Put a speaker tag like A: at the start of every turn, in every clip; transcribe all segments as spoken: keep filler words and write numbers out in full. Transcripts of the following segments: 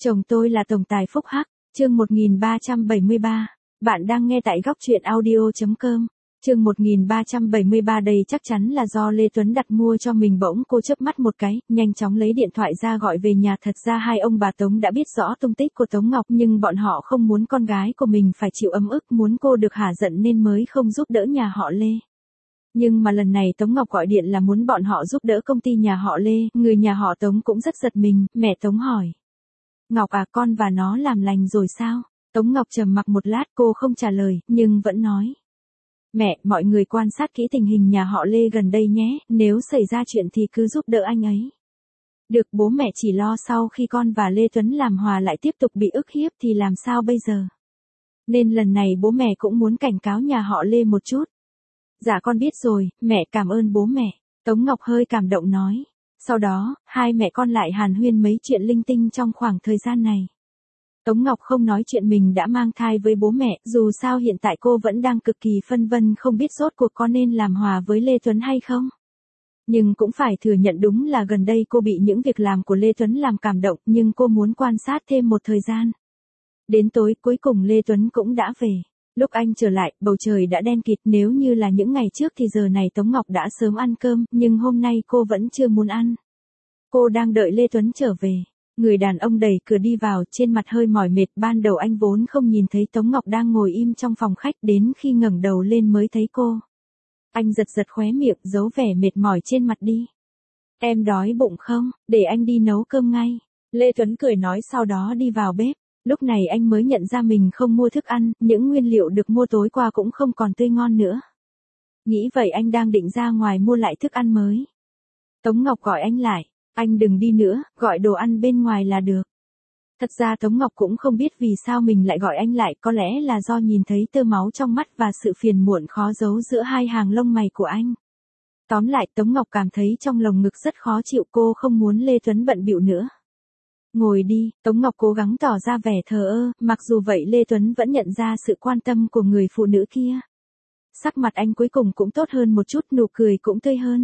A: Chồng tôi là tổng tài Phúc Hắc, chương một nghìn ba trăm bảy mươi ba. Bạn đang nghe tại góc truyện audio chấm com. Chương một nghìn ba trăm bảy mươi ba đây chắc chắn là do Lê Tuấn đặt mua cho mình. Bỗng cô chớp mắt một cái, nhanh chóng lấy điện thoại ra gọi về nhà. Thật ra hai ông bà Tống đã biết rõ tung tích của Tống Ngọc, nhưng bọn họ không muốn con gái của mình phải chịu ấm ức, muốn cô được hả giận nên mới không giúp đỡ nhà họ Lê. Nhưng mà lần này Tống Ngọc gọi điện là muốn bọn họ giúp đỡ công ty nhà họ Lê. Người nhà họ Tống cũng rất giật mình. Mẹ Tống hỏi: Ngọc à, con và nó làm lành rồi sao? Tống Ngọc trầm mặc một lát, cô không trả lời, nhưng vẫn nói: Mẹ, mọi người quan sát kỹ tình hình nhà họ Lê gần đây nhé, nếu xảy ra chuyện thì cứ giúp đỡ anh ấy. Được, bố mẹ chỉ lo sau khi con và Lê Tuấn làm hòa lại tiếp tục bị ức hiếp thì làm sao bây giờ? Nên lần này bố mẹ cũng muốn cảnh cáo nhà họ Lê một chút. Dạ con biết rồi, mẹ cảm ơn bố mẹ. Tống Ngọc hơi cảm động nói. Sau đó, hai mẹ con lại hàn huyên mấy chuyện linh tinh trong khoảng thời gian này. Tống Ngọc không nói chuyện mình đã mang thai với bố mẹ, dù sao hiện tại cô vẫn đang cực kỳ phân vân không biết rốt cuộc có nên làm hòa với Lê Tuấn hay không. Nhưng cũng phải thừa nhận đúng là gần đây cô bị những việc làm của Lê Tuấn làm cảm động, nhưng cô muốn quan sát thêm một thời gian. Đến tối cuối cùng Lê Tuấn cũng đã về. Lúc anh trở lại, bầu trời đã đen kịt, nếu như là những ngày trước thì giờ này Tống Ngọc đã sớm ăn cơm, nhưng hôm nay cô vẫn chưa muốn ăn. Cô đang đợi Lê Tuấn trở về. Người đàn ông đẩy cửa đi vào, trên mặt hơi mỏi mệt. Ban đầu anh vốn không nhìn thấy Tống Ngọc đang ngồi im trong phòng khách, đến khi ngẩng đầu lên mới thấy cô. Anh giật giật khóe miệng, giấu vẻ mệt mỏi trên mặt đi. Em đói bụng không? Để anh đi nấu cơm ngay. Lê Tuấn cười nói, sau đó đi vào bếp. Lúc này anh mới nhận ra mình không mua thức ăn, những nguyên liệu được mua tối qua cũng không còn tươi ngon nữa. Nghĩ vậy anh đang định ra ngoài mua lại thức ăn mới. Tống Ngọc gọi anh lại. Anh đừng đi nữa, gọi đồ ăn bên ngoài là được. Thật ra Tống Ngọc cũng không biết vì sao mình lại gọi anh lại, có lẽ là do nhìn thấy tơ máu trong mắt và sự phiền muộn khó giấu giữa hai hàng lông mày của anh. Tóm lại, Tống Ngọc cảm thấy trong lồng ngực rất khó chịu, cô không muốn Lê Tuấn bận bịu nữa. Ngồi đi, Tống Ngọc cố gắng tỏ ra vẻ thờ ơ, mặc dù vậy Lê Tuấn vẫn nhận ra sự quan tâm của người phụ nữ kia. Sắc mặt anh cuối cùng cũng tốt hơn một chút, nụ cười cũng tươi hơn.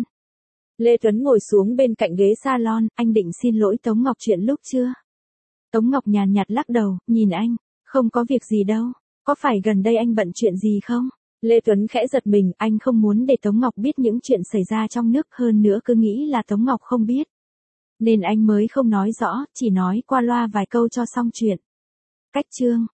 A: Lê Tuấn ngồi xuống bên cạnh ghế salon, anh định xin lỗi Tống Ngọc chuyện lúc chưa? Tống Ngọc nhàn nhạt lắc đầu, nhìn anh, không có việc gì đâu, có phải gần đây anh bận chuyện gì không? Lê Tuấn khẽ giật mình, anh không muốn để Tống Ngọc biết những chuyện xảy ra trong nước, hơn nữa cứ nghĩ là Tống Ngọc không biết. Nên anh mới không nói rõ, chỉ nói qua loa vài câu cho xong chuyện. Cách chương